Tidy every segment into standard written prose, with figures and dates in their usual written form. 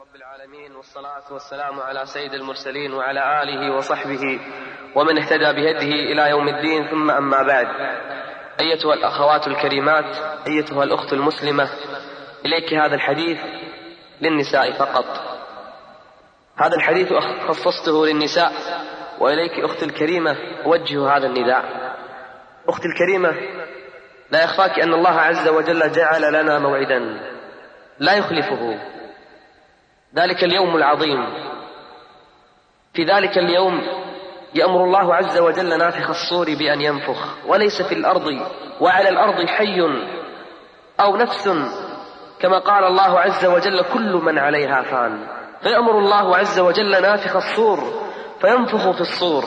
رب العالمين، والصلاة والسلام على سيد المرسلين وعلى آله وصحبه ومن اهتدى بهديه إلى يوم الدين، ثم أما بعد. أيتها الأخوات الكريمات، أيتها الأخت المسلمة، إليك هذا الحديث للنساء فقط. هذا الحديث خصصته للنساء، وإليك أختي الكريمة أوجه هذا النداء. أختي الكريمة، لا يخفاك أن الله عز وجل جعل لنا موعدا لا يخلفه، ذلك اليوم العظيم. في ذلك اليوم يأمر الله عز وجل نافخ الصور بأن ينفخ، وليس في الأرض وعلى الأرض حي أو نفس، كما قال الله عز وجل: كل من عليها فان. فيأمر الله عز وجل نافخ الصور فينفخ في الصور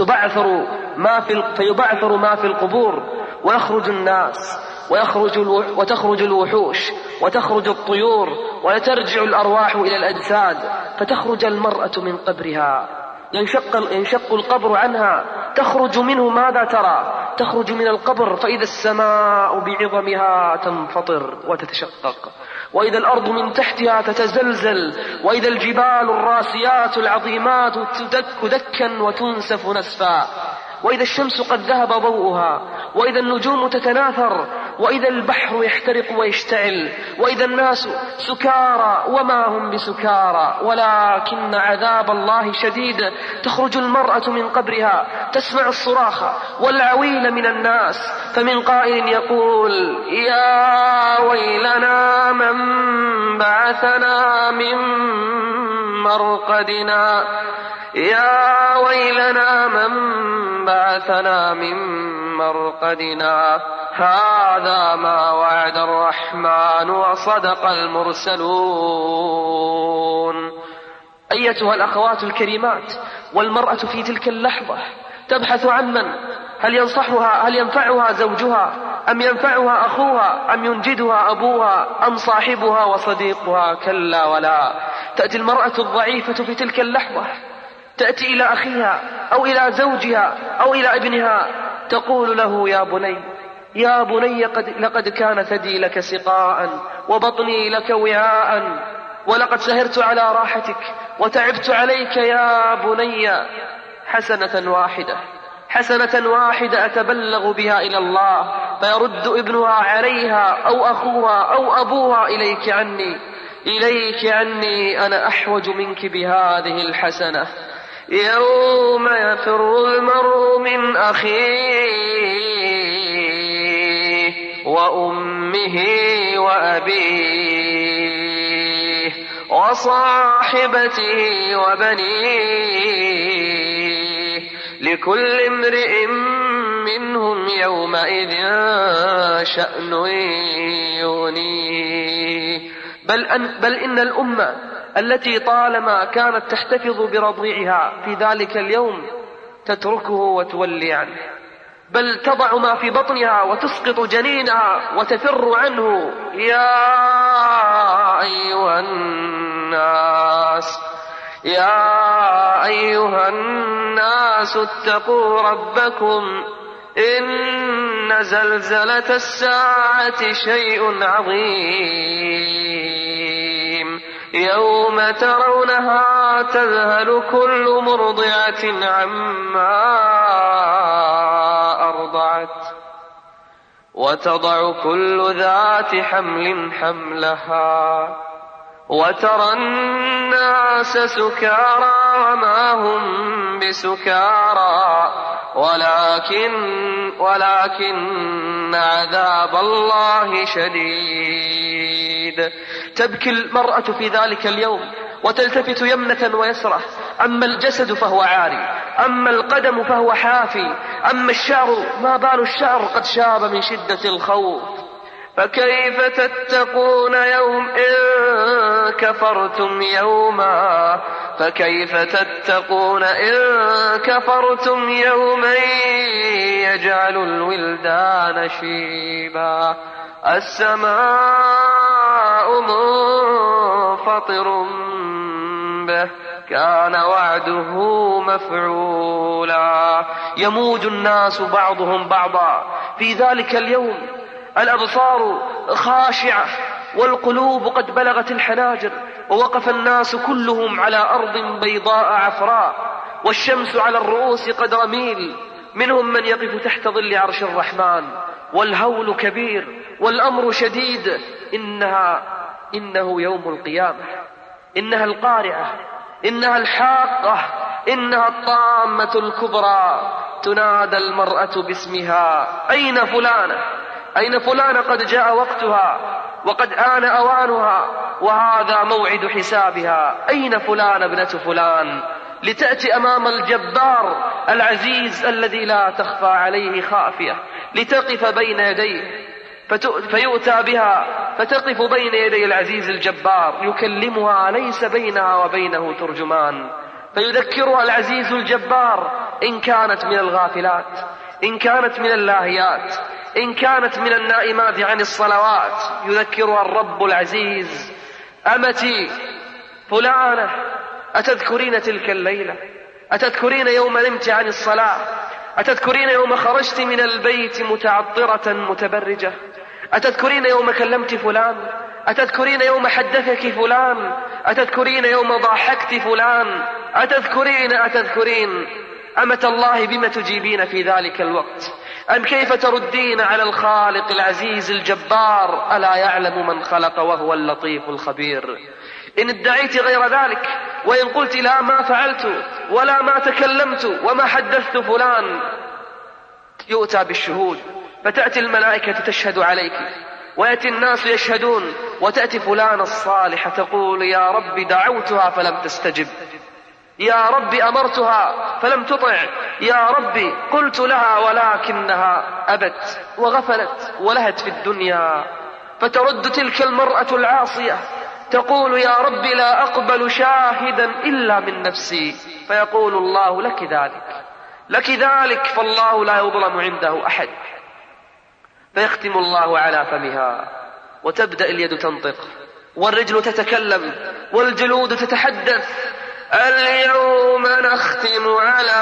فيبعثر ما في القبور، ويخرج الناس وتخرج الوحوش وتخرج الطيور وترجع الأرواح إلى الأجساد، فتخرج المرأة من قبرها، ينشق القبر عنها، تخرج منه. ماذا ترى؟ تخرج من القبر فإذا السماء بعظمها تنفطر وتتشقق، وإذا الأرض من تحتها تتزلزل، وإذا الجبال الراسيات العظيمات تدك دكا وتنسف نسفا، وإذا الشمس قد ذهب ضوءها، وإذا النجوم تتناثر، وإذا البحر يحترق ويشتعل، وإذا الناس سكارى وما هم بسكارى ولكن عذاب الله شديد. تخرج المرأة من قبرها تسمع الصراخ والعويل من الناس، فمن قائل يقول: يا ويلنا من بعثنا من مرقدنا، يا ويلنا من بعثنا من مرقدنا، هذا ما وعد الرحمن وصدق المرسلون. أيتها الأخوات الكريمات، والمرأة في تلك اللحظة تبحث عن من، هل ينفعها زوجها، أم ينفعها أخوها، أم ينجدها أبوها، أم صاحبها وصديقها؟ كلا ولا. تأتي المرأة الضعيفة في تلك اللحظة، تأتي إلى أخيها أو إلى زوجها أو إلى ابنها، تقول له: يا بني لقد كان ثدي لك سقاء وبطني لك وعاء، ولقد سهرت على راحتك وتعبت عليك يا بني. حسنة واحدة أتبلغ بها إلى الله، فيرد ابنها عليها أو أخوها أو أبوها: إليك عني أنا أحوج منك بهذه الحسنة. يوم يفر المرء من أخيه وأمه وأبيه وصاحبته وبنيه، لكل امرئ منهم يومئذ شأن يغنيه. بل إن الأمة التي طالما كانت تحتفظ برضيعها في ذلك اليوم تتركه وتولي عنه، بل تضع ما في بطنها وتسقط جنينها وتفر عنه. يا أيها الناس اتقوا ربكم، إن زلزلة الساعة شيء عظيم، يوم ترونها تذهل كل مرضعة عما أرضعت، وتضع كل ذات حمل حملها، وترى الناس سكارى وما هم بسكارى ولكن عذاب الله شديد. تبكي المرأة في ذلك اليوم وتلتفت يمنة ويسرة، أما الجسد فهو عاري، أما القدم فهو حافي، أما الشعر، ما بال الشعر قد شاب من شدة الخوف. فكيف تتقون إن كفرتم يوما يجعل الولدان شيبا، السماء منفطر به، كان وعده مفعولا. يموج الناس بعضهم بعضا في ذلك اليوم، الأبصار خاشعة والقلوب قد بلغت الحناجر، ووقف الناس كلهم على أرض بيضاء عفراء، والشمس على الرؤوس قدر ميل، منهم من يقف تحت ظل عرش الرحمن، والهول كبير والأمر شديد. إنه يوم القيامة، إنها القارعة، إنها الحاقة، إنها الطامة الكبرى. تنادى المرأة باسمها: أين فلانة؟ أين فلانة؟ قد جاء وقتها وقد آن أوانها، وهذا موعد حسابها. أين فلانة ابنة فلان؟ لتأتي أمام الجبار العزيز الذي لا تخفى عليه خافية، لتقف بين يديه، فيؤتى بها فتقف بين يدي العزيز الجبار، يكلمها ليس بينها وبينه ترجمان، فيذكرها العزيز الجبار إن كانت من الغافلات، إن كانت من اللاهيات، إن كانت من النائمات عن الصلوات. يذكرها الرب العزيز: أمتي فلانة، أتذكرين تلك الليلة؟ أتذكرين يوم نمت عن الصلاة؟ أتذكرين يوم خرجت من البيت متعطرة متبرجة؟ أتذكرين يوم كلمت فلان؟ أتذكرين يوم حدثك فلان؟ أتذكرين يوم ضاحكت فلان؟ أتذكرين أمة الله بما تجيبين في ذلك الوقت؟ أم كيف تردين على الخالق العزيز الجبار؟ ألا يعلم من خلق وهو اللطيف الخبير. إن ادعيت غير ذلك، وإن قلت لا ما فعلت ولا ما تكلمت وما حدثت فلان، يؤتى بالشهود، فتأتي الملائكة تشهد عليك، ويأتي الناس يشهدون، وتأتي فلان الصالحة تقول: يا رب دعوتها فلم تستجب، يا رب أمرتها فلم تطع، يا رب قلت لها ولكنها أبت وغفلت ولهت في الدنيا. فترد تلك المرأة العاصية تقول: يا رب لا أقبل شاهدا إلا من نفسي. فيقول الله: لك ذلك، فالله لا يظلم عنده أحد. فيختم الله على فمها، وتبدأ اليد تنطق، والرجل تتكلم، والجلود تتحدث: اليوم نختم على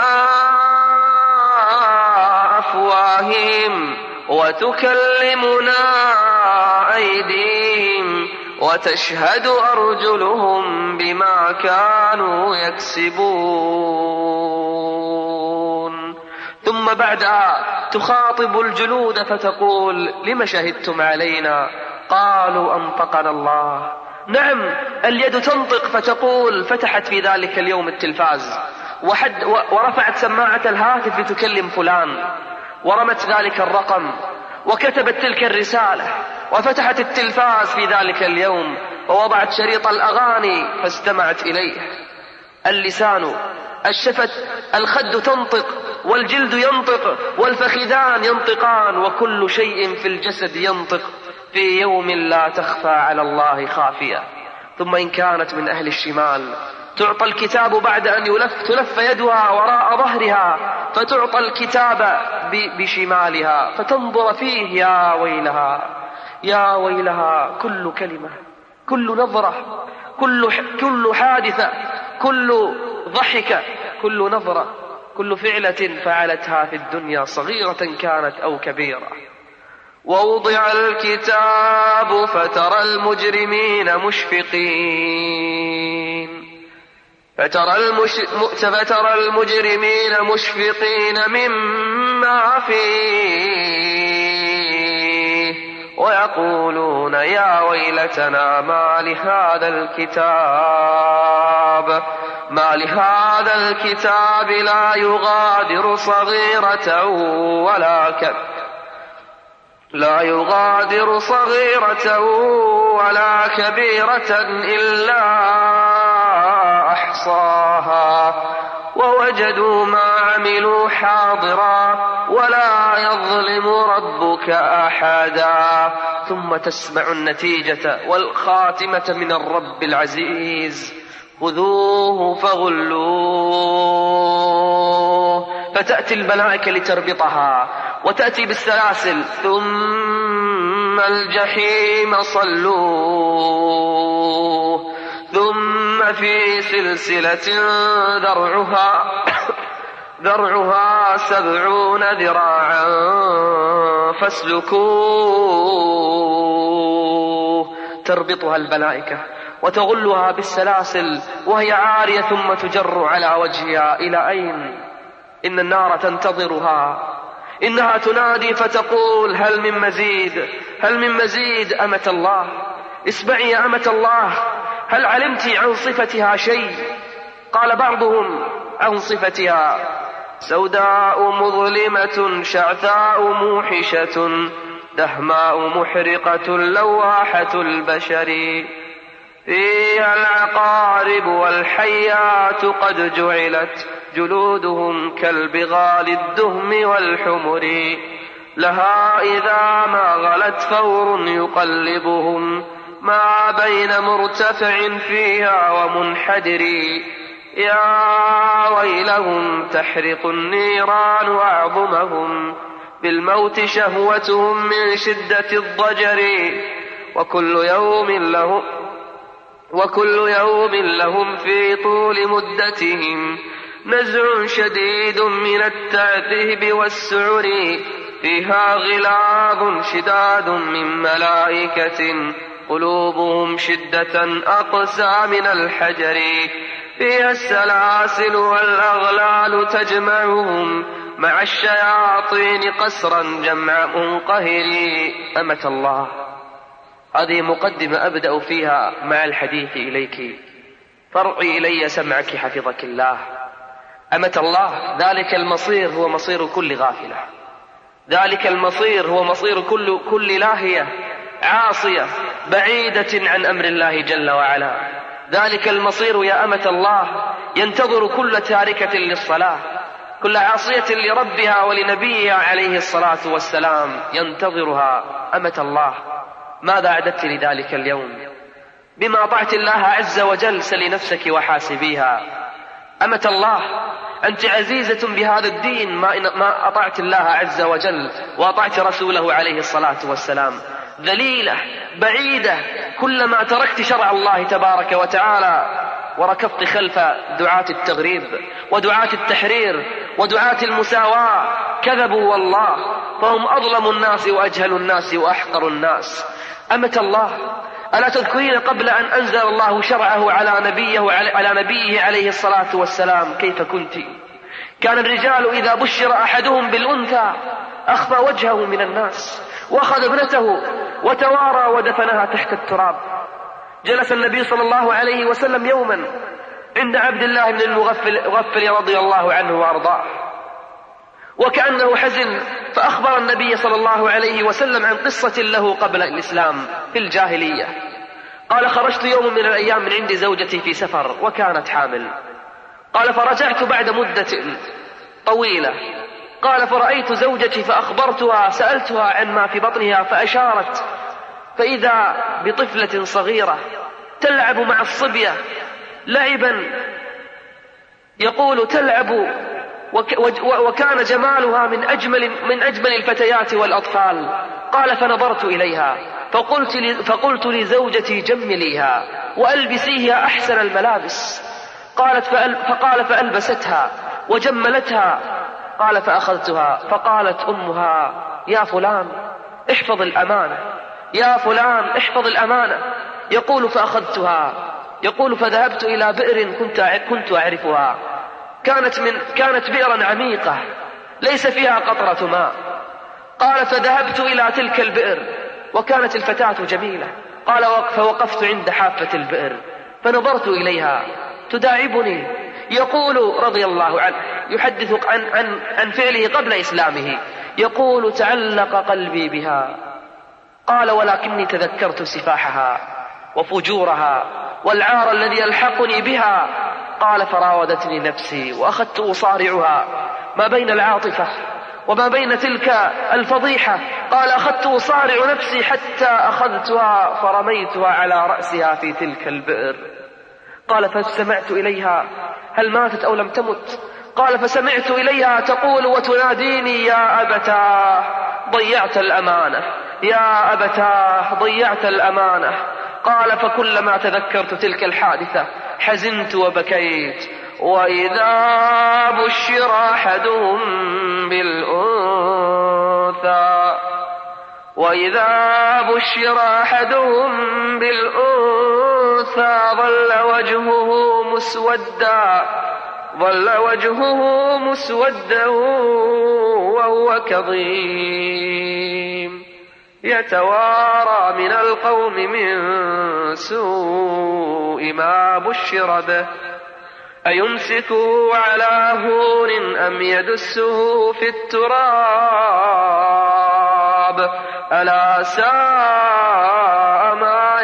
أفواههم وتكلمنا أيديهم وتشهد أرجلهم بما كانوا يكسبون. ثم بعدها تخاطب الجلود فتقول: لم شهدتم علينا؟ قالوا: أنطقنا الله. نعم، اليد تنطق فتقول: فتحت في ذلك اليوم التلفاز ورفعت سماعة الهاتف لتكلم فلان، ورمت ذلك الرقم، وكتبت تلك الرسالة، وفتحت التلفاز في ذلك اليوم، ووضعت شريط الأغاني فاستمعت إليه. اللسان، الشفة، الخد تنطق، والجلد ينطق، والفخذان ينطقان، وكل شيء في الجسد ينطق في يوم لا تخفى على الله خافية. ثم إن كانت من أهل الشمال تعطى الكتاب بعد أن تلف يدها وراء ظهرها، فتعطى الكتاب بشمالها فتنظر فيه: يا ويلها، كل كلمة، كل نظرة، كل حادثة، كل ضحكة، كل نظرة، كل فعلة فعلتها في الدنيا صغيرة كانت أو كبيرة. ووضع الكتاب فترى المجرمين مشفقين مما فيه، ويقولون: يا ويلتنا ما لهذا الكتاب لا يغادر صغيرة ولا كبيرة إلا أحصاها، ووجدوا ما عملوا حاضرا ولا يظلم ربك أحدا. ثم تسمع النتيجة والخاتمة من الرب العزيز: خذوه فغلوه. فتأتي الملائكة لتربطها، وتأتي بالسلاسل: ثم الجحيم صلوه، ثم في سلسلة ذرعها 70 ذراعا فاسلكوه. تربطها الملائكة وتغلها بالسلاسل وهي عارية ثم تجر على وجهها. إلى أين؟ إن النار تنتظرها، إنها تنادي فتقول هل من مزيد، هل من مزيد. أمة الله، اسمعي يا أمة الله، هل علمت عن صفتها شيء؟ قال بعضهم عن صفتها: سوداء مظلمة شعثاء موحشة دهماء محرقة لواحة البشر، فيها العقارب والحيات قد جعلت جلودهم كالبغال الدهم والحمر، لها إذا ما غلت فور يقلبهم ما بين مرتفع فيها ومنحدر، يا ويلهم تحرق النيران أعظمهم بالموت شهوتهم من شدة الضجر، وكل يوم لهم في طول مدتهم نزع شديد من التعذيب والسعر، فيها غلاظ شداد من ملائكة قلوبهم شدة أقسى من الحجر، فيها السلاسل والأغلال تجمعهم مع الشياطين قسرا جمع منقهر. أمة الله، هذه مقدمة أبدأ فيها مع الحديث إليك، فارعي إلي سمعك حفظك الله. أمة الله، ذلك المصير هو مصير كل غافلة، ذلك المصير هو مصير كل لاهية عاصية بعيدة عن أمر الله جل وعلا. ذلك المصير يا أمة الله ينتظر كل تاركة للصلاة، كل عاصية لربها ولنبيها عليه الصلاة والسلام ينتظرها. أمة الله، ماذا أعددت لذلك اليوم؟ بما أطعت الله عز وجل سل نفسك وحاسبيها. أمة الله، أنت عزيزة بهذا الدين ما أطعت الله عز وجل وأطعت رسوله عليه الصلاة والسلام، ذليلة بعيدة كلما تركت شرع الله تبارك وتعالى وركضت خلف دعاة التغريب ودعاة التحرير ودعاة المساواة. كذبوا والله، فهم أظلم الناس وأجهل الناس وأحقر الناس. أمة الله، ألا تذكرين قبل أن أنزل الله شرعه على نبيه عليه الصلاة والسلام كيف كنت؟ كان الرجال إذا بشر أحدهم بالأنثى أخفى وجهه من الناس وأخذ ابنته وتوارى ودفنها تحت التراب. جلس النبي صلى الله عليه وسلم يوما عند عبد الله بن المغفل رضي الله عنه وأرضاه، وكأنه حزن، فأخبر النبي صلى الله عليه وسلم عن قصة له قبل الإسلام في الجاهلية. قال: خرجت يوم من الأيام من عند زوجتي في سفر وكانت حامل. قال: فرجعت بعد مدة طويلة. قال: فرأيت زوجتي فأخبرتها، سألتها عن ما في بطنها فأشارت، فإذا بطفلة صغيرة تلعب مع الصبية لعبا، يقول تلعب، وكان جمالها من أجمل الفتيات والأطفال. قال: فنظرت إليها فقلت لزوجتي: جمليها وألبسيها أحسن الملابس. فقال: فألبستها وجملتها. قال: فأخذتها فقالت أمها: يا فلان احفظ الأمانة، يا فلان احفظ الأمانة. يقول: فأخذتها. يقول: فذهبت إلى بئر كنت أعرفها، كانت بئرا عميقة ليس فيها قطرة ماء. قال: فذهبت إلى تلك البئر وكانت الفتاة جميلة. قال: فوقفت عند حافة البئر فنظرت إليها تداعبني. يقول رضي الله عنه يحدث عن فعله قبل إسلامه، يقول: تعلق قلبي بها. قال: ولكني تذكرت سفاحها وفجورها والعار الذي يلحقني بها. قال: فراودتني نفسي وأخذت أصارعها ما بين العاطفة وما بين تلك الفضيحة. قال: أخذت أصارع نفسي حتى أخذتها فرميتها على رأسها في تلك البئر. قال: فاستمعت إليها هل ماتت أو لم تمت؟ قال: فسمعت إليها تقول وتناديني: يا أبتاه ضيعت الأمانة، يا أبتاه ضيعت الأمانة. قال: فكلما تذكرت تلك الحادثة حزنت وبكيت. وإذا بشر أحدهم بالأنثى وإذا بشر أحدهم بالأنثى ظل وجهه مسودا وهو كظيم يتوارى من القوم من سوء ما بشر به أيمسكه على هون أم يدسه في التراب ألا ساء ما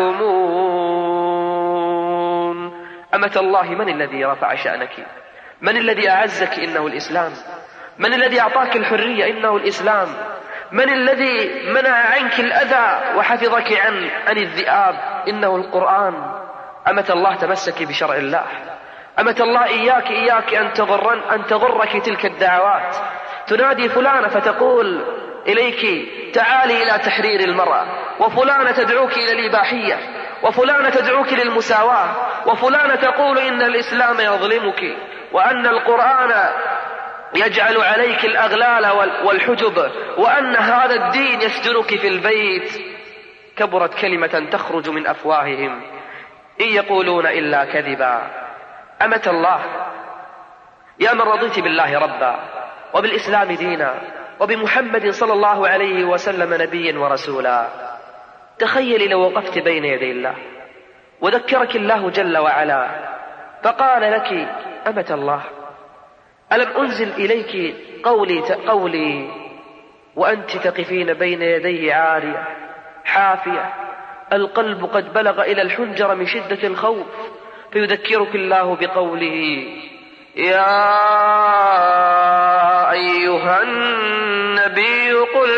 يحكمون. أمة الله، من الذي رفع شأنك؟ من الذي أعزك؟ إنه الإسلام. من الذي أعطاك الحرية؟ إنه الإسلام. من الذي منع عنك الأذى وحفظك عن الذئاب؟ إنه القرآن. أمة الله، تمسكي بشرع الله. أمة الله، إياك أن تغرك تلك الدعوات. تنادي فلانة فتقول إليك تعالي إلى تحرير المرأة، وفلانة تدعوك إلى الإباحية، وفلانة تدعوك للمساواة، وفلانة تقول إن الإسلام يظلمك، وأن القرآن يجعل عليك الأغلال والحجب، وأن هذا الدين يسجنك في البيت. كبرت كلمة تخرج من أفواههم إن يقولون إلا كذبا. أمة الله، يا من رضيت بالله ربا، وبالإسلام دينا، وبمحمد صلى الله عليه وسلم نبيا ورسولا، تخيلي لو وقفت بين يدي الله وذكرك الله جل وعلا فقال لك: أمة الله، ألم أنزل إليك قولي وأنت تقفين بين يديه عارية حافية، القلب قد بلغ إلى الحنجر من شدة الخوف، فيذكرك الله بقوله: يا أيها النبي قل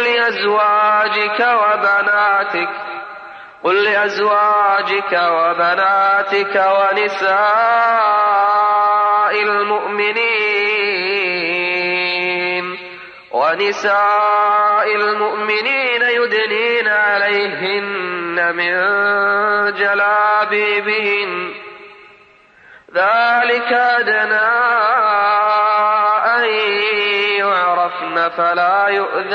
لأزواجك وبناتك ونساء المؤمنين يدنين عليهن من جلابيبهن، ذلك أدنى أن يعرفن فلا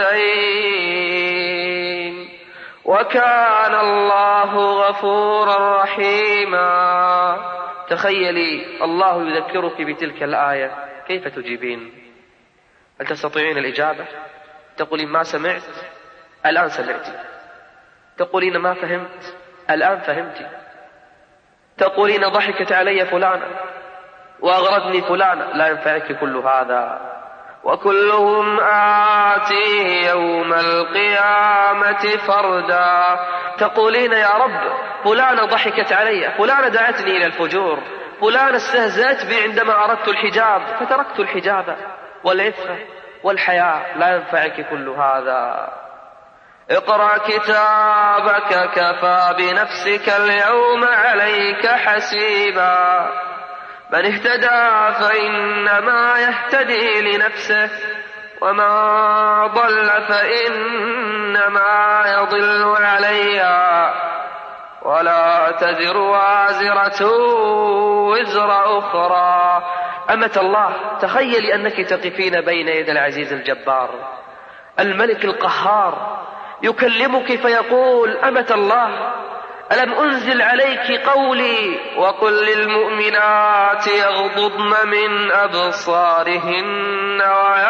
يؤذين، وكان الله غفورا رحيما. تخيلي الله يذكرك بتلك الآية، كيف تجيبين؟ هل تستطيعين الإجابة؟ تقولين ما سمعت؟ الآن سمعت. تقولين ما فهمت؟ الآن فهمت. تقولين ضحكت علي فلانة وأغرتني فلانة، لا ينفعك كل هذا. وكلهم آتيه يوم القيامة فردا. تقولين يا رب فلانة ضحكت علي، فلانة دعتني إلى الفجور، فلانة استهزأت بي عندما أردت الحجاب فتركت الحجاب والعفة والحياء، لا ينفعك كل هذا. اقرأ كتابك كفى بنفسك اليوم عليك حسيبا، من اهتدى فإنما يهتدي لنفسه، ومن ضل فإنما يضل عليها، ولا تزر وازرة وزر أخرى. أمة الله، تخيلي أنك تقفين بين يدي العزيز الجبار الملك القهار، يكلمك فيقول: أمة الله، ألم أنزل عليك قولي وقل للمؤمنات يغضضن من أبصارهن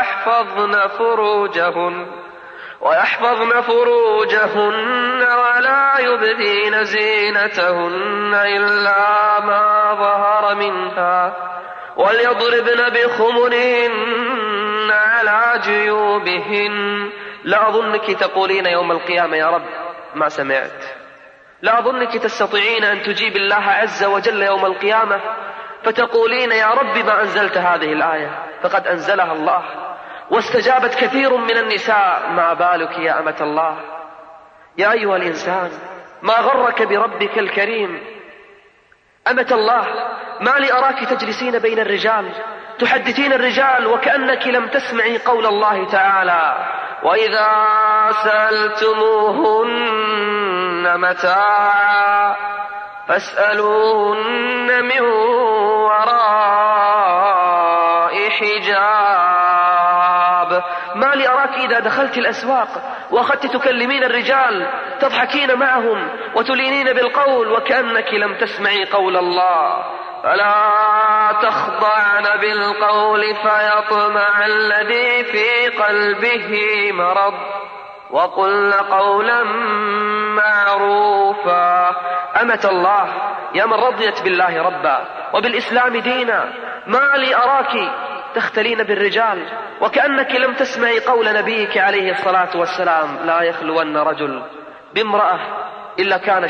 ويحفظن فروجهن ولا يبدين زينتهن إلا ما ظهر منها، وليضربن بخمرهن على جيوبهن. لا أظنك تقولين يوم القيامة: يا رب ما سمعت. لا أظنك تستطيعين أن تجيب الله عز وجل يوم القيامة فتقولين: يا رب ما أنزلت هذه الآية، فقد أنزلها الله واستجابت كثير من النساء. ما بالك يا أمة الله؟ يا أيها الإنسان، ما غرك بربك الكريم؟ أمة الله، ما لي أراك تجلسين بين الرجال تحدثين الرجال وكأنك لم تسمعي قول الله تعالى: وإذا سألتموهن متاعا فاسألوهن من وراء حجاب. ما ما لي أراك إذا دخلت الأسواق وأخذت تكلمين الرجال تضحكين معهم وتلينين بالقول وكأنك لم تسمعي قول الله فلا تخضعن بالقول فيطمع الذي في قلبه مرض وقلن قولا معروفا. أمة الله يا من رضيت بالله ربا وبالإسلام دينا، ما لي أراك تختلين بالرجال وكأنك لم تسمعي قول نبيك عليه الصلاة والسلام لا يخلون رجل بامرأة إلا كان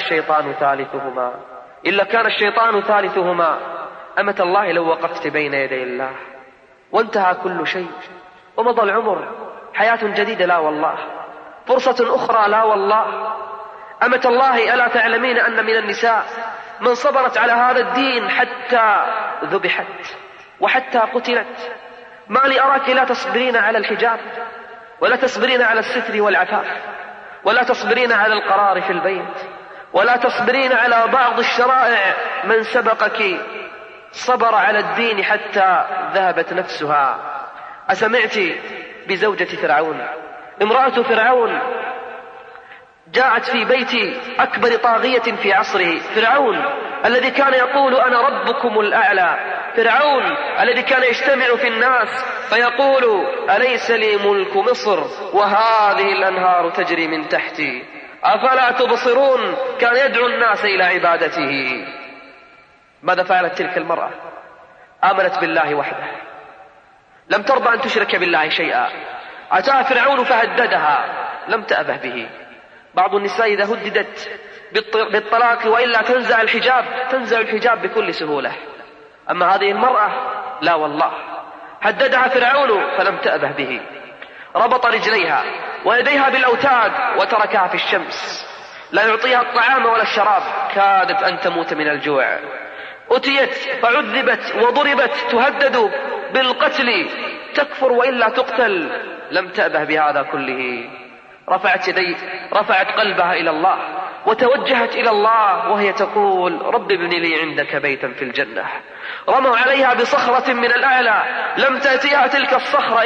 الشيطان ثالثهما. أمة الله لو وقفت بين يدي الله وانتهى كل شيء ومضى العمر، حياة جديدة لا والله، فرصة أخرى لا والله. أمة الله ألا تعلمين أن من النساء من صبرت على هذا الدين حتى ذبحت وحتى قتلت؟ ما لي أراك لا تصبرين على الحجاب ولا تصبرين على الستر والعفاف ولا تصبرين على القرار في البيت ولا تصبرين على بعض الشرائع. من سبقك صبر على الدين حتى ذهبت نفسها. أسمعت بزوجة فرعون؟ امرأة فرعون جاءت في بيت أكبر طاغية في عصره، فرعون الذي كان يقول أنا ربكم الأعلى، فرعون الذي كان يجتمع في الناس فيقول أليس لي ملك مصر وهذه الأنهار تجري من تحتي أفلا تبصرون؟ كان يدعو الناس إلى عبادته. ماذا فعلت تلك المرأة؟ آمنت بالله وحده، لم ترضى أن تشرك بالله شيئا. أتى فرعون فهددها، لم تأبه به. بعض النساء إذا هددت بالطلاق وإلا تنزع الحجاب بكل سهولة، أما هذه المرأة لا والله، هددها فرعون فلم تأبه به، ربط رجليها ويديها بالأوتاد وتركها في الشمس، لا يعطيها الطعام ولا الشراب، كادت أن تموت من الجوع. أتيت فعذبت وضربت، تهدد بالقتل، تكفر وإلا تقتل، لم تأبه بهذا كله. رفعت قلبها إلى الله وتوجهت إلى الله وهي تقول رب ابن لي عندك بيتا في الجنة. رموا عليها بصخرة من الأعلى، لم تأتيها تلك الصخرة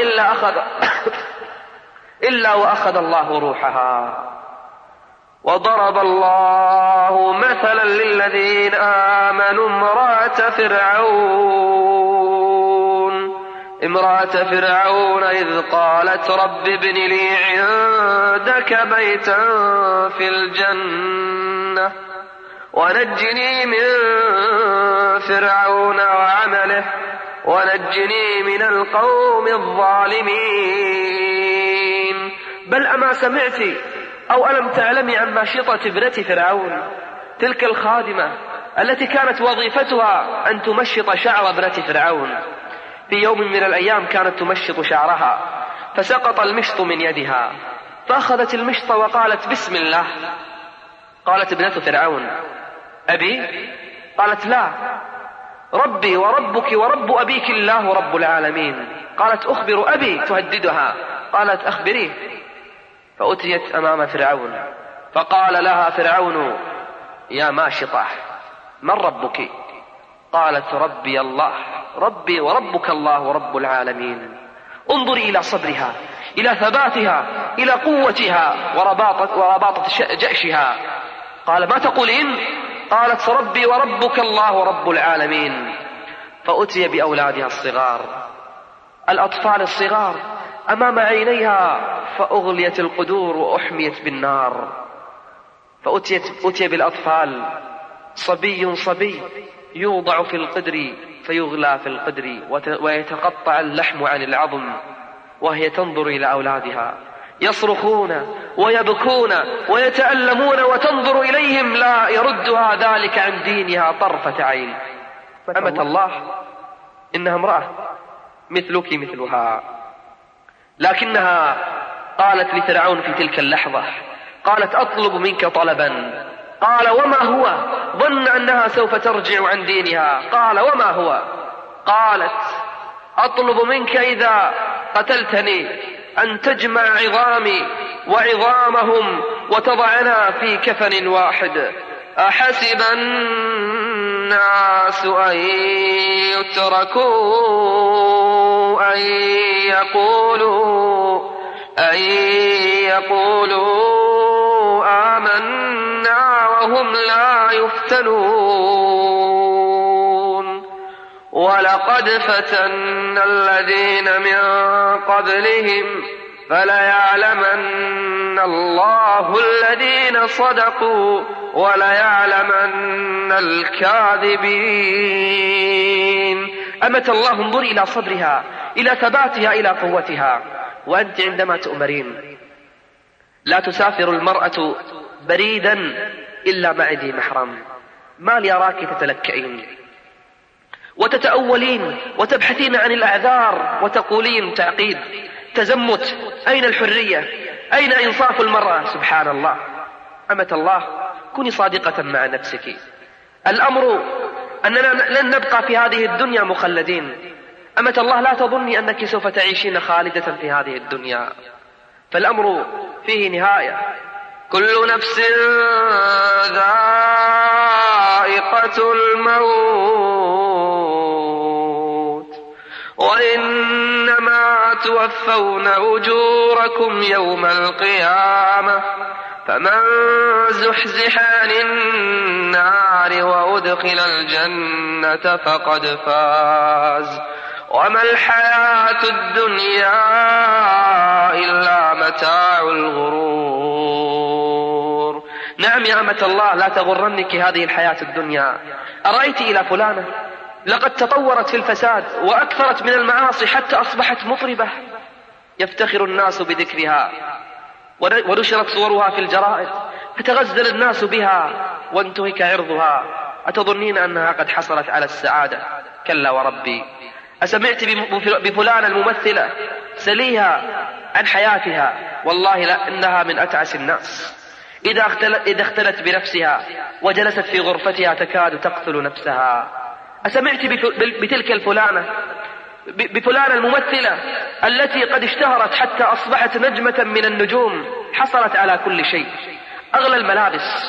إلا وأخذ الله روحها. وضرب الله مثلا للذين آمنوا امرأة فرعون إذ قالت رب ابن لي عندك بيتا في الجنة ونجني من فرعون وعمله ونجني من القوم الظالمين. بل أما سمعت أو ألم تعلمي عن ماشطة ابنة فرعون، تلك الخادمة التي كانت وظيفتها أن تمشط شعر ابنة فرعون؟ في يوم من الأيام كانت تمشط شعرها فسقط المشط من يدها، فأخذت المشط وقالت بسم الله. قالت ابنة فرعون أبي؟ قالت لا، ربي وربك ورب أبيك الله رب العالمين. قالت أخبر أبي، تهددها. قالت أخبريه. فأتيت أمام فرعون فقال لها فرعون يا ماشطة من ربك؟ قالت ربي الله، ربي وربك الله رب العالمين. انظري إلى صبرها، إلى ثباتها، إلى قوتها ورباطة جأشها. قال ما تقولين؟ قالت ربي وربك الله رب العالمين. فأتي بأولادها الصغار، الأطفال الصغار أمام عينيها، فأغليت القدور وأحميت بالنار. فأتي بالأطفال، صبي يوضع في القدر فيغلى في القدر ويتقطع اللحم عن العظم، وهي تنظر إلى أولادها يصرخون ويبكون ويتألمون وتنظر إليهم، لا يردها ذلك عن دينها طرفة عين. أمة الله إنها امرأة مثلك مثلها، لكنها قالت لفرعون في تلك اللحظة، قالت أطلب منك طلبا. قال وما هو؟ ظن أنها سوف ترجع عن دينها. قال وما هو؟ قالت أطلب منك إذا قتلتني أن تجمع عظامي وعظامهم وتضعنا في كفن واحد. أحسب الناس أن يتركوا أن يقولوا أن يقولوا آمنا وهم لا يفتنون ولقد فتنا الذين من قبلهم فليعلمن الله الذين صدقوا وليعلمن الكاذبين. أمة الله، انظري إلى صبرها، إلى ثباتها، إلى قوتها. وأنت عندما تؤمرين لا تسافر المرأة بريدا إلا مع ذي محرم، ما لي أراك تتلكئين وتتأولين وتبحثين عن الأعذار وتقولين تعقيد، تزمت، أين الحرية؟ أين إنصاف المرأة؟ سبحان الله. أمة الله، كوني صادقة مع نفسك. الأمر أننا لن نبقى في هذه الدنيا مخلدين. أمة الله، لا تظني أنك سوف تعيشين خالدة في هذه الدنيا، فالأمر فيه نهاية. كل نفس ذائقة الموت وإنما توفون أجوركم يوم القيامة فمن زحزح عن النار وأدخل الجنة فقد فاز وما الحياة الدنيا إلا متاع الغرور. نعم يا أمة الله، لا تغرنك هذه الحياة الدنيا. أرأيت إلى فلانة لقد تطورت في الفساد وأكثرت من المعاصي حتى أصبحت مطربة يفتخر الناس بذكرها ونشرت صورها في الجرائد فتغزل الناس بها وانتهك عرضها. أتظنين أنها قد حصلت على السعادة؟ كلا وربي. أسمعت بفلانة الممثلة؟ سليها عن حياتها، والله لا، إنها من أتعس الناس. إذا اختلت بنفسها وجلست في غرفتها تكاد تقتل نفسها. أسمعت بتلك الفلانة، بفلانة الممثلة التي قد اشتهرت حتى أصبحت نجمة من النجوم، حصلت على كل شيء، أغلى الملابس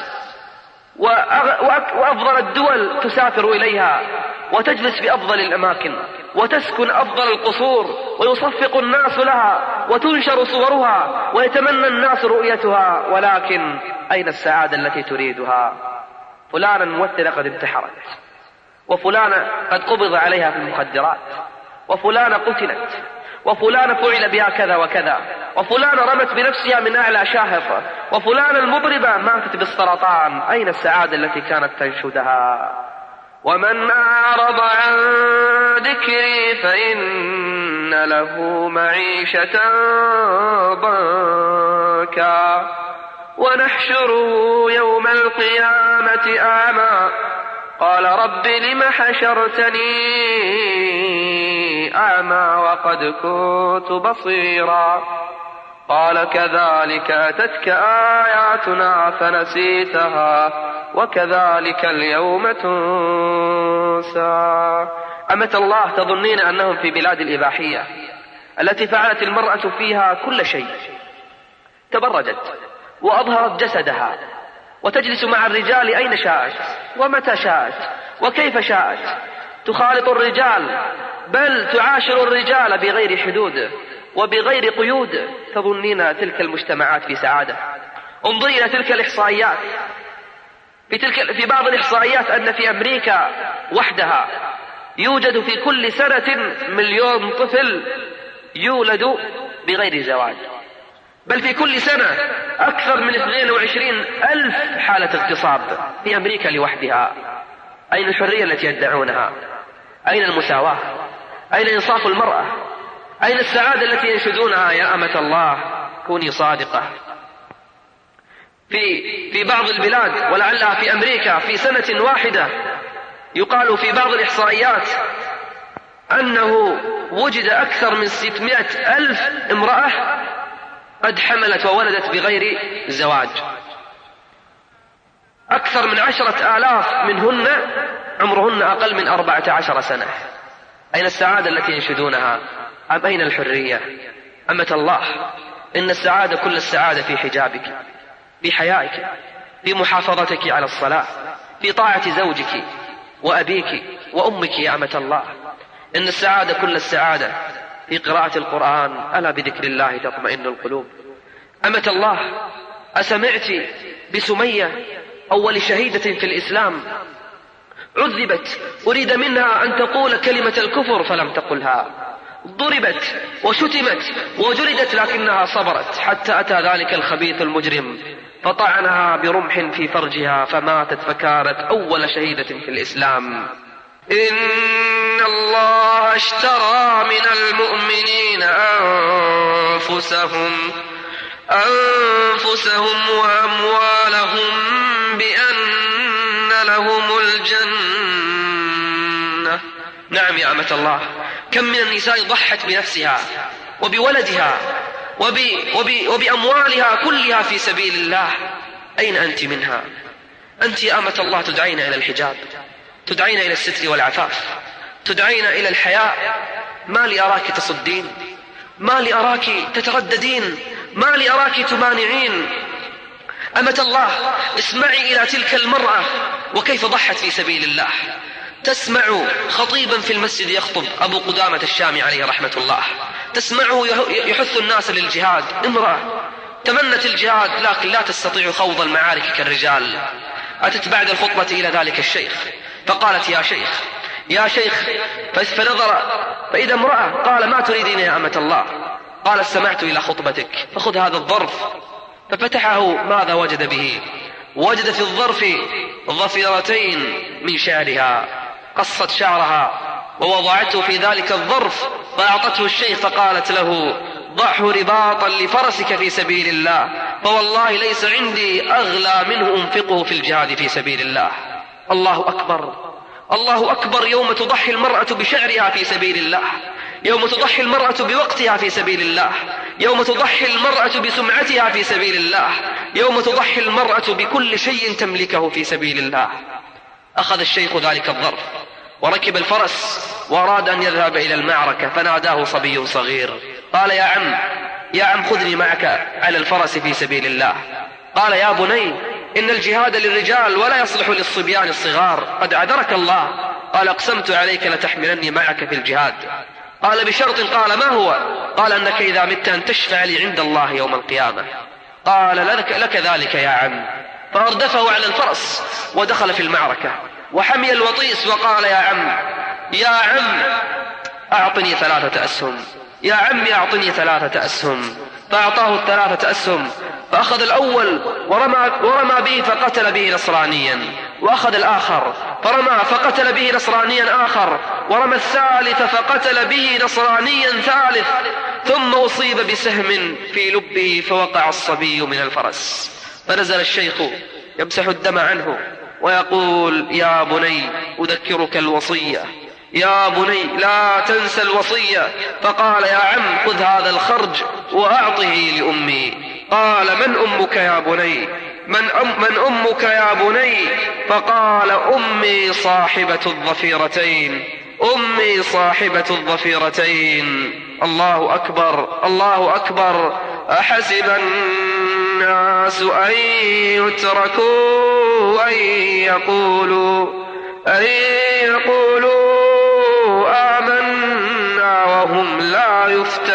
وأفضل الدول تسافر إليها وتجلس بأفضل الأماكن وتسكن أفضل القصور ويصفق الناس لها وتنشر صورها ويتمنى الناس رؤيتها، ولكن أين السعادة التي تريدها؟ فلانة الممثلة قد انتحرت، وفلانة قد قبض عليها في المخدرات، وفلانة قتلت، وفلانة فعل بها كذا وكذا، وفلانة رمت بنفسها من أعلى شاهق، وفلانة المضربة ماتت بالسرطان. أين السعادة التي كانت تنشدها؟ ومن أعرض عن ذكري فإن له معيشة ضنكا ونحشره يوم القيامة أعمى قال رب لم حشرتني أعمى وقد كنت بصيرا قال كذلك أتتك آياتنا فنسيتها وكذلك اليوم تنسى. أمة الله، تظنين أنهم في بلاد الإباحية التي فعلت المرأة فيها كل شيء، تبرجت وأظهرت جسدها وتجلس مع الرجال أين شاءت ومتى شاءت وكيف شاءت، تخالط الرجال بل تعاشر الرجال بغير حدود وبغير قيود. تظنين تلك المجتمعات في سعادة؟ انظري إلى تلك الإحصائيات. في بعض الإحصائيات أن في أمريكا وحدها يوجد في كل سنة 1,000,000 طفل يولد بغير زواج، بل في كل سنة أكثر من 22,000 حالة اغتصاب في أمريكا لوحدها. أين الحرية التي يدعونها؟ أين المساواة؟ أين إنصاف المرأة؟ أين السعادة التي ينشدونها؟ يا أمة الله، كوني صادقة. في بعض البلاد ولعلها في أمريكا في سنة واحدة يقال في بعض الإحصائيات أنه وجد أكثر من 600,000 امرأة قد حملت وولدت بغير زواج، أكثر من 10,000 منهن عمرهن أقل من 14 سنة. أين السعادة التي ينشدونها؟ أم أين الحرية؟ أمة الله، إن السعادة كل السعادة في حجابك، في حيائك، في محافظتك على الصلاة، في طاعة زوجك وأبيك وأمك. يا أمة الله، إن السعادة كل السعادة في قراءة القرآن، ألا بذكر الله تطمئن القلوب. أمة الله، أسمعت بسمية أول شهيدة في الإسلام عذبت، أريد منها أن تقول كلمة الكفر فلم تقلها، ضربت وشتمت وجلدت لكنها صبرت، حتى أتى ذلك الخبيث المجرم فطعنها برمح في فرجها فماتت، فكانت أول شهيدة في الإسلام. إن الله اشترى من المؤمنين أنفسهم وأموالهم بأن لهم الجنة. نعم يا أمة الله، كم من النساء ضحت بنفسها وبولدها وبأموالها كلها في سبيل الله. أين أنت منها؟ أنت يا أمة الله تدعين إلى الحجاب، تدعين إلى الستر والعفاف، تدعين إلى الحياء. ما لي أراك تصدين، ما لي أراك تترددين، ما لي أراك تمانعين. أمة الله، اسمعي إلى تلك المرأة وكيف ضحت في سبيل الله. تسمع خطيبا في المسجد يخطب أبو قدامة الشامي عليه رحمة الله، تسمعه يحث الناس للجهاد. امرأة تمنت الجهاد لكن لا تستطيع خوض المعارك كالرجال. أتت بعد الخطبة إلى ذلك الشيخ فقالت يا شيخ، فنظر فإذا امرأة. قال ما تريدين يا أمة الله؟ قال استمعت إلى خطبتك فخذ هذا الظرف. ففتحه، ماذا وجد به؟ وجد في الظرف ضفيرتين من شعرها، قصت شعرها ووضعته في ذلك الظرف، فأعطته الشيخ فقالت له ضعه رباطا لفرسك في سبيل الله، فوالله ليس عندي أغلى منه أنفقه في الجهاد في سبيل الله. الله أكبر، الله أكبر. يوم تضحي المرأة بشعرها في سبيل الله، يوم تضحي المرأة بوقتها في سبيل الله، يوم تضحي المرأة بسمعتها في سبيل الله، يوم تضحي المرأة بكل شيء تملكه في سبيل الله. أخذ الشيخ ذلك الظرف وركب الفرس وأراد أن يذهب إلى المعركة، فناداه صبي صغير قال يا عم خذني معك على الفرس في سبيل الله. قال يا بني إن الجهاد للرجال ولا يصلح للصبيان الصغار، قد أعذرك الله. قال أقسمت عليك لتحملني معك في الجهاد. قال بشرط. قال ما هو؟ قال أنك إذا مت أن تشفع لي عند الله يوم القيامة. قال لك ذلك يا عم. فأردفه على الفرس ودخل في المعركة وحمي الوطيس وقال يا عم أعطني 3 أسهم، يا عم أعطني 3 أسهم. فأعطاه 3 أسهم، فأخذ الأول ورمى به فقتل به نصرانيا، وأخذ الآخر فرمى فقتل به نصرانيا آخر، ورمى الثالث فقتل به نصرانيا ثالث، ثم أصيب بسهم في لبه فوقع الصبي من الفرس. فنزل الشيخ يمسح الدم عنه ويقول يا بني أذكرك الوصية، يا بني لا تنسى الوصية. فقال يا عم خذ هذا الخرج وأعطه لأمي. قال من أمك يا بني؟ من أمك يا بني؟ فقال أمي صاحبة الضفيرتين، أمي صاحبة الضفيرتين. الله أكبر، الله أكبر. أحسب الناس أن يتركوا أن يقولوا آمنا وهم لا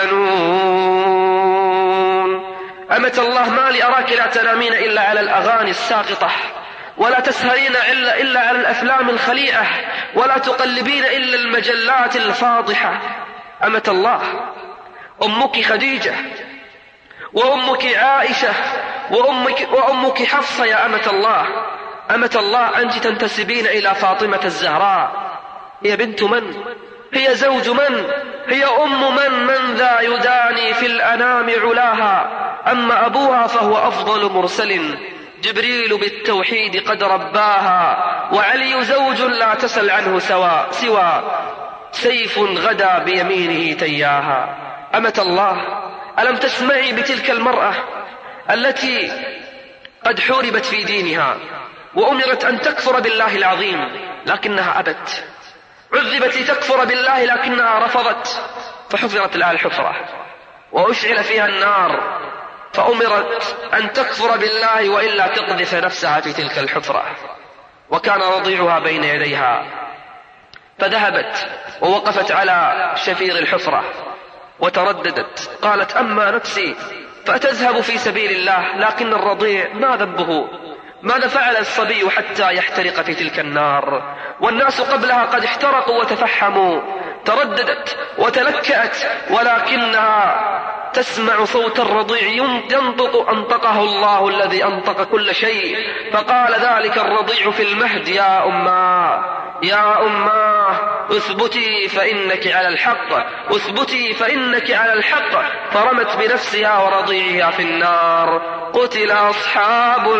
يفتنون. أمة الله، ما لي أراك لا تنامين إلا على الأغاني الساقطة، ولا تسهرين إلا على الأفلام الخليئة، ولا تقلبين إلا المجلات الفاضحة. أمة الله، أمك خديجة وأمك عائشة وأمك حفصة يا أمة الله. أمة الله، أنت تنتسبين إلى فاطمة الزهراء. هي بنت من؟ هي زوج من؟ هي أم من ذا يداني في الأنام علاها؟ أما أبوها فهو أفضل مرسل، جبريل بالتوحيد قد رباها، وعلي زوج لا تسل عنه سوى سيف غدا بيمينه تياها. أمة الله، ألم تسمعي بتلك المرأة التي قد حوربت في دينها وأمرت أن تكفر بالله العظيم لكنها أبت، عذبت لتكفر بالله لكنها رفضت، فحفرت لها الحفرة وأشعل فيها النار، فأمرت أن تكفر بالله وإلا تقذف نفسها في تلك الحفرة، وكان رضيعها بين يديها، فذهبت ووقفت على شفير الحفرة وترددت، قالت: أما نفسي فأتذهب في سبيل الله، لكن الرضيع ما ذنبه؟ ماذا فعل الصبي حتى يحترق في تلك النار والناس قبلها قد احترقوا وتفحموا؟ ترددت وتلكأت، ولكنها تسمع صوت الرضيع ينطق، أنطقه الله الذي أنطق كل شيء، فقال ذلك الرضيع في المهد: يا أماه، يا أماه، اثبتي فإنك على الحق، اثبتي فإنك على الحق. فرمت بنفسها ورضيعها في النار. قتل أصحاب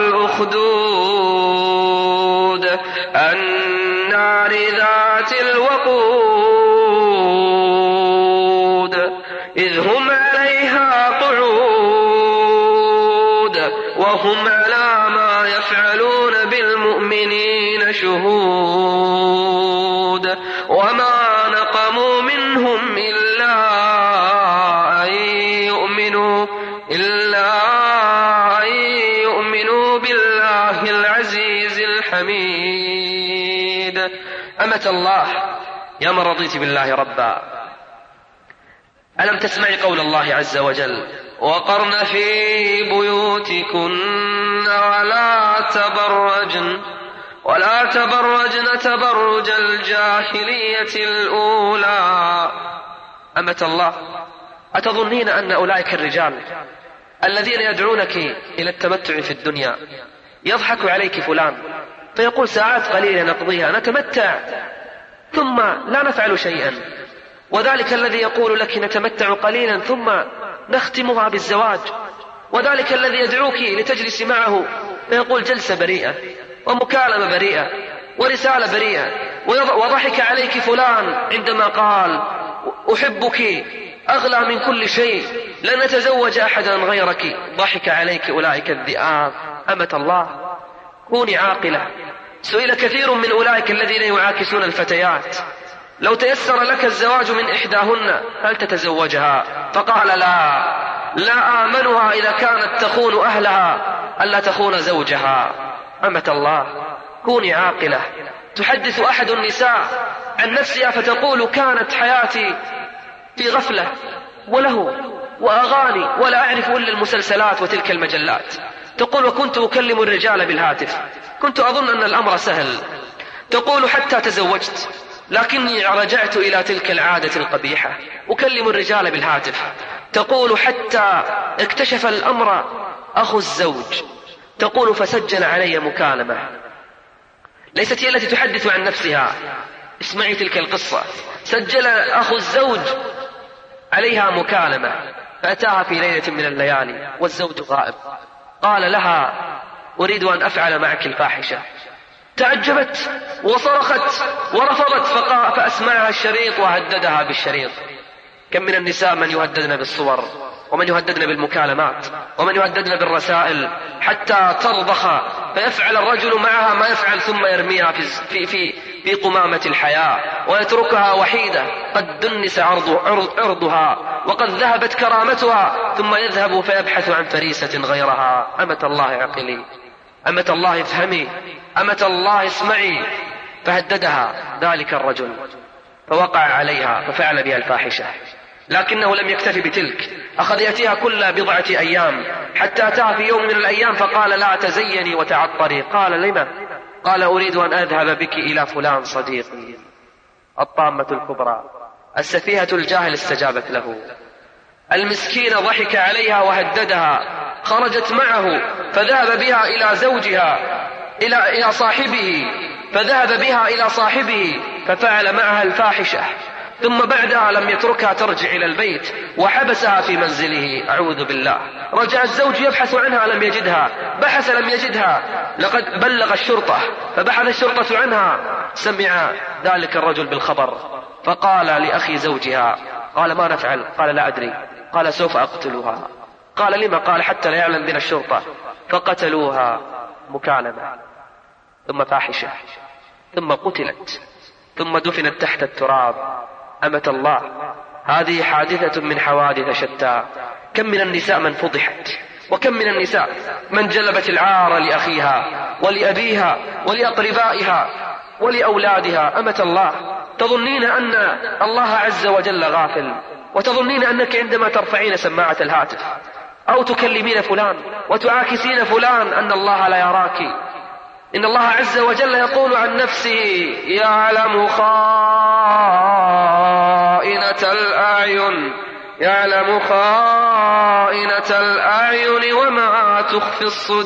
الأخدود النار ذات الوقود إذ هم عليها قعود وهم على ما يفعلون بالمؤمنين شهود وما نقموا منهم إلا أن يؤمنوا بالله العزيز الحميد. أمة الله، يا من رضيت بالله ربا، ألم تسمعي قول الله عز وجل: وقرن في بيوتكن ولا تبرجن تبرج الجاهلية الأولى. أمة الله، أتظنين أن أولئك الرجال الذين يدعونك إلى التمتع في الدنيا يضحك عليك فلان فيقول: ساعات قليلة نقضيها نتمتع ثم لا نفعل شيئا، وذلك الذي يقول لك نتمتع قليلا ثم نختمها بالزواج، وذلك الذي يدعوك لتجلس معه فيقول جلسة بريئة ومكالمة بريئة ورسالة بريئة، وضحك عليك فلان عندما قال: أحبك أغلى من كل شيء، لن نتزوج أحدا غيرك، ضحك عليك أولئك الذئاب. أمة الله، كوني عاقلة. سئل كثير من أولئك الذين يعاكسون الفتيات: لو تيسر لك الزواج من إحداهن هل تتزوجها؟ فقال: لا آمنها إذا كانت تخون أهلها ألا تخون زوجها. أمة الله، كوني عاقلة. تحدث أحد النساء عن نفسها فتقول: كانت حياتي في غفلة وله وأغاني ولا أعرف إلا المسلسلات وتلك المجلات. تقول: وكنت أكلم الرجال بالهاتف، كنت أظن أن الأمر سهل. تقول: حتى تزوجت لكني رجعت إلى تلك العادة القبيحة، أكلم الرجال بالهاتف. تقول: حتى اكتشف الأمر أخو الزوج. تقول: فسجل علي مكالمة. ليست هي التي تحدث عن نفسها، اسمعي تلك القصة. سجل أخو الزوج عليها مكالمة، فأتاها في ليلة من الليالي والزوج غائب. قال لها: أريد أن أفعل معك الفاحشة. تعجبت وصرخت ورفضت، فأسمعها الشريط وهددها بالشريط. كم من النساء من يهددن بالصور، ومن يهددن بالمكالمات، ومن يهددن بالرسائل حتى ترضخ فيفعل الرجل معها ما يفعل، ثم يرميها في قمامة الحياة ويتركها وحيدة قد دنس عرضها وقد ذهبت كرامتها، ثم يذهب فيبحث عن فريسة غيرها. أمة الله عقلي، أمة الله افهمي، أمة الله اسمعي. فهددها ذلك الرجل فوقع عليها ففعل بها الفاحشة، لكنه لم يكتفي بتلك، أخذ يأتيها كل بضعة أيام حتى أتاها في يوم من الأيام فقال: لا تزيني وتعطري. قال: لما؟ قال: أريد أن أذهب بك إلى فلان صديقي. الطامة الكبرى، السفيهة الجاهل استجابت له. المسكين ضحك عليها وهددها، خرجت معه فذهب بها إلى زوجها إلى صاحبه، فذهب بها إلى صاحبه ففعل معها الفاحشة، ثم بعدها لم يتركها ترجع إلى البيت وحبسها في منزله. أعوذ بالله. رجع الزوج يبحث عنها لم يجدها، بحث لم يجدها، لقد بلغ الشرطة فبحث الشرطة عنها. سمع ذلك الرجل بالخبر فقال لأخي زوجها، قال: ما نفعل؟ قال: لا أدري. قال: سوف أقتلها. قال: لما؟ قال: حتى لا يعلم بنا الشرطة. فقتلوها، مكالمة ثم فاحشة ثم قتلت ثم دفنت تحت التراب. أمة الله، هذه حادثة من حوادث شتى. كم من النساء من فضحت، وكم من النساء من جلبت العار لأخيها ولأبيها ولأقربائها ولأولادها. أمة الله، تظنين أن الله عز وجل غافل وتظنين أنك عندما ترفعين سماعة الهاتف أو تكلمين فلان وتعاكسين فلان أن الله لا يراك. إن الله عز وجل يقول عن نفسه: يعلم خائنة الأعين، يعلم خائنة الأعين وما تخفي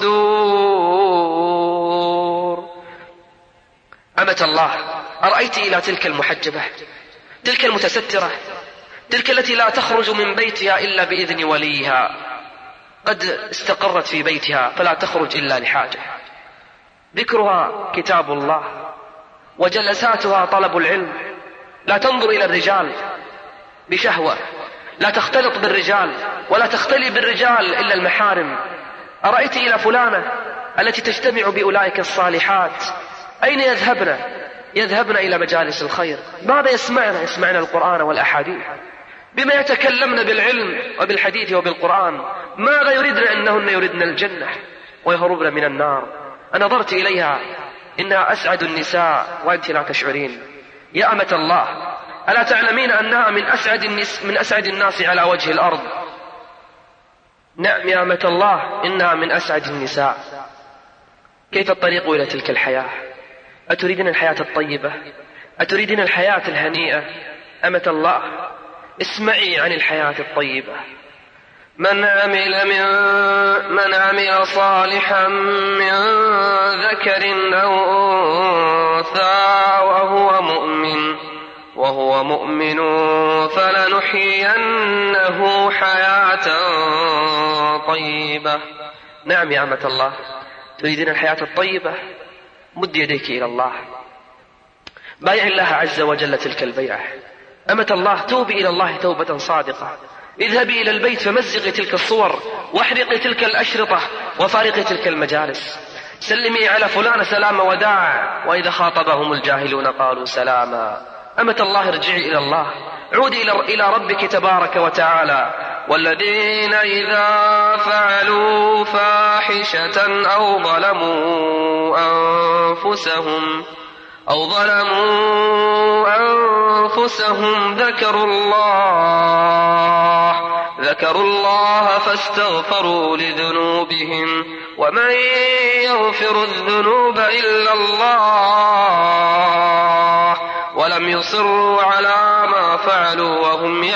الصدور. أمة الله، أرأيت إلى تلك المحجبة، تلك المتسترة، تلك التي لا تخرج من بيتها إلا بإذن وليها، قد استقرت في بيتها فلا تخرج إلا لحاجة، ذكرها كتاب الله وجلساتها طلب العلم، لا تنظر إلى الرجال بشهوة، لا تختلط بالرجال ولا تختلي بالرجال إلا المحارم. أرأيت إلى فلانة التي تجتمع بأولئك الصالحات، أين يذهبن؟ يذهبن إلى مجالس الخير. ماذا يسمعن؟ يسمعن القرآن والأحاديث. بما يتكلمن بالعلم وبالحديث وبالقرآن. ماذا يردن؟ أنهن يردن الجنة ويهربن من النار. نظرت إليها إنها أسعد النساء وأنت لا تشعرين. يا أمة الله، ألا تعلمين أنها من أسعد الناس على وجه الأرض؟ نعم يا أمة الله، إنها من أسعد النساء. كيف الطريق إلى تلك الحياة؟ أتريدين الحياة الطيبة؟ أتريدين الحياة الهنيئة؟ أمة الله، اسمعي عن الحياة الطيبة. من عمل صالحا من ذكر أو أنثى وهو مؤمن فلنحيينه حياة طيبة. نعم يا أمة الله، تريدين الحياة الطيبة؟ مد يديك إلى الله، بايع الله عز وجل تلك البيعة. أمة الله، توبي إلى الله توبة صادقة. اذهبي إلى البيت فمزقي تلك الصور واحرقي تلك الأشرطة وفارقي تلك المجالس. سلمي على فلان سلام وداع، وإذا خاطبهم الجاهلون قالوا سلاما. أمة الله، ارجعي إلى الله، عودي إلى ربك تبارك وتعالى. والذين إذا فعلوا فاحشة أو ظلموا أنفسهم ذكروا الله فاستغفروا لذنوبهم ومن يغفر الذنوب إلا الله ولم يصروا على ما فعلوا وهم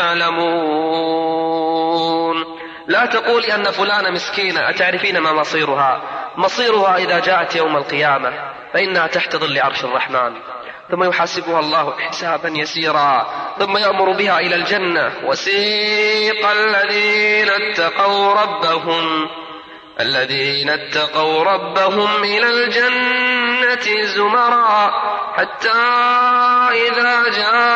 يعلمون. لا تقولي أن فلانة مسكينة، أتعرفين ما مصيرها إذا جاءت يوم القيامة فإنها تحت ظل عرش الرحمن، ثم يحاسبها الله حسابا يسيرا، ثم يأمر بها إلى الجنة. وسيق الذين اتقوا ربهم إلى الجنة زمرا حتى إذا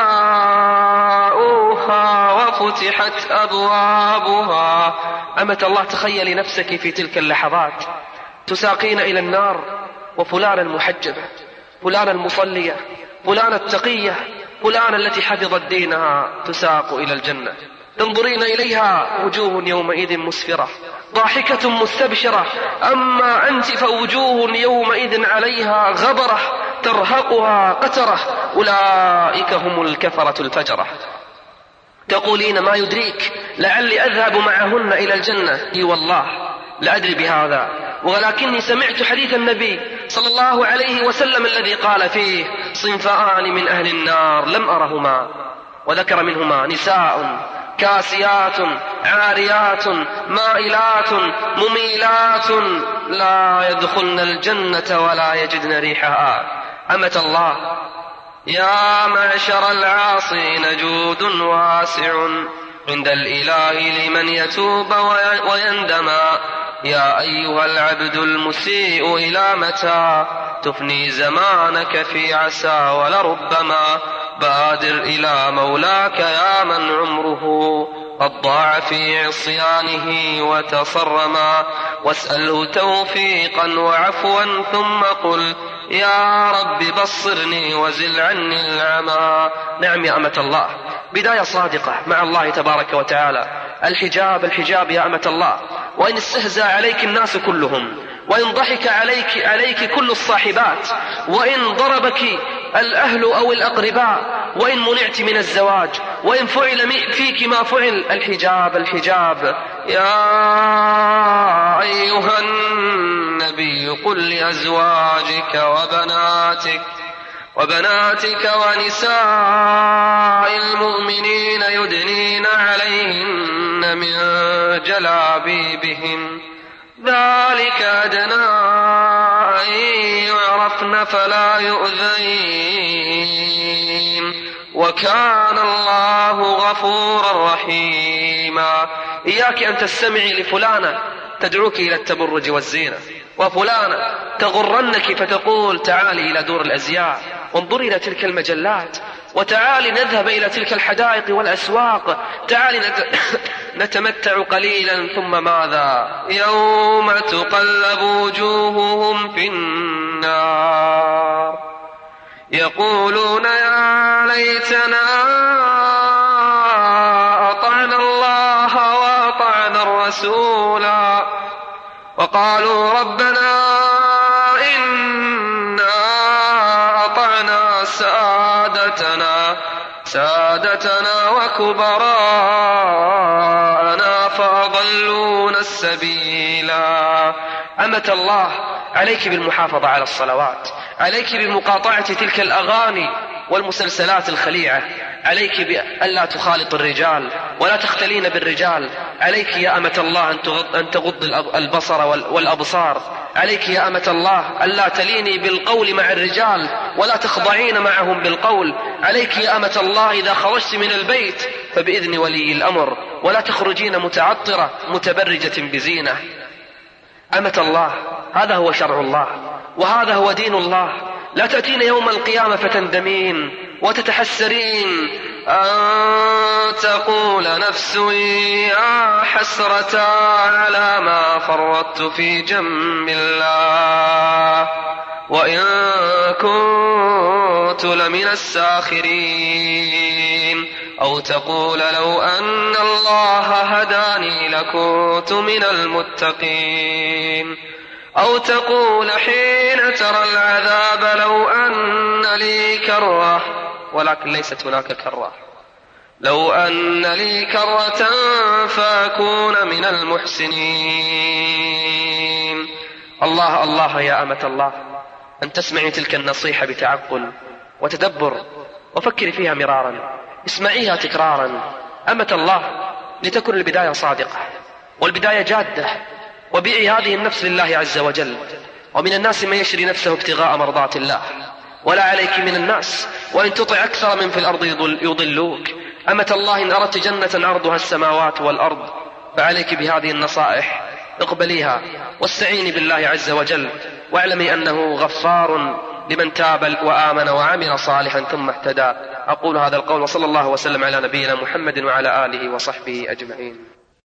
جاءوها وفتحت أبوابها. أمة الله، تخيلي نفسك في تلك اللحظات تساقين إلى النار، وفلان المحجبة، فلان المصلية، فلان التقية، فلان التي حفظت دينها تساق إلى الجنة. تنظرين إليها وجوه يومئذ مسفرة ضاحكة مستبشرة، أما أنت فوجوه يومئذ عليها غبرة ترهقها قترة، أولئك هم الكفرة الفجرة. تقولين ما يدريك لعلي أذهب معهن إلى الجنة. إي والله لا أدري بهذا، ولكني سمعت حديث النبي صلى الله عليه وسلم الذي قال فيه: صنفان من أهل النار لم أرهما، وذكر منهما نساء كاسيات عاريات مائلات مميلات لا يدخلن الجنة ولا يجدن ريحها. أمة الله، يا معشر العاصين جود واسع عند الإله لمن يتوب ويندما. يا أيها العبد المسيء إلى متى تفني زمانك في عسى ولربما. بادر إلى مولاك يا من عمره قد ضاع في عصيانه وتصرما، واسأله توفيقا وعفوا ثم قل يا رب بصرني وزل عني العمى. نعم يا أمة الله، بداية صادقة مع الله تبارك وتعالى. الحجاب يا أمة الله، وإن استهزأ عليك الناس كلهم، وإن ضحك عليك كل الصاحبات، وإن ضربك الأهل أو الأقرباء، وإن منعت من الزواج، وإن فعل فيك ما فعل، الحجاب. يا أيها النبي قل لأزواجك وبناتك ونساء المؤمنين يدنين عليهن من جلابيبهن ذلك أدنى أن يعرفن فلا يؤذين وكان الله غفورا رحيما. إياك أن تستمعي لفلانة تدعوك إلى التبرج والزينة، وفلانة تغرنك فتقول تعالي إلى دور الأزياء وانظري إلى تلك المجلات، وتعالي نذهب إلى تلك الحدائق والأسواق، تعالي نتمتع قليلا ثم ماذا؟ يوم تقلب وجوههم في النار يقولون يا ليتنا أطعنا الله وأطعنا الرسولا وقالوا ربنا إنا أطعنا سادتنا وكبراءنا فأضلونا السبيلا. أمة الله، عليك بالمحافظة على الصلوات، عليك بمقاطعة تلك الأغاني والمسلسلات الخليعة، عليك بألا تخالط الرجال ولا تختلين بالرجال، عليك يا أمة الله أن تغض البصر والأبصار، عليك يا أمة الله ألا تليني بالقول مع الرجال ولا تخضعين معهم بالقول، عليك يا أمة الله إذا خرجت من البيت فبإذن ولي الأمر ولا تخرجين متعطرة متبرجة بزينة. أمة الله، هذا هو شرع الله وهذا هو دين الله. لا تأتين يوم القيامة فتندمين وتتحسرين أن تقول نفس يا حسرة على ما فرطت في جنب الله وإن كنت لمن الساخرين، أو تقول لو أن الله هداني لكنت من المتقين، أو تقول حين ترى العذاب لو أن لي كرة، ولكن ليست هناك كرة، لو أن لي كرة فأكون من المحسنين. الله الله يا أمة الله، أن تسمعي تلك النصيحة بتعقل وتدبر وفكري فيها مرارا، اسمعيها تكرارا. أمة الله، لتكن البداية صادقة والبداية جادة، وبيعي هذه النفس لله عز وجل. ومن الناس من يشري نفسه ابتغاء مرضات الله، ولا عليك من الناس وإن تطع أكثر من في الأرض يضلوك. أمة الله، إن أردت جنة عرضها السماوات والأرض فعليك بهذه النصائح، اقبليها واستعيني بالله عز وجل، واعلمي أنه غفار لمن تاب وآمن وعمل صالحا ثم اهتدى. أقول هذا القول وصلى الله وسلم على نبينا محمد وعلى آله وصحبه أجمعين.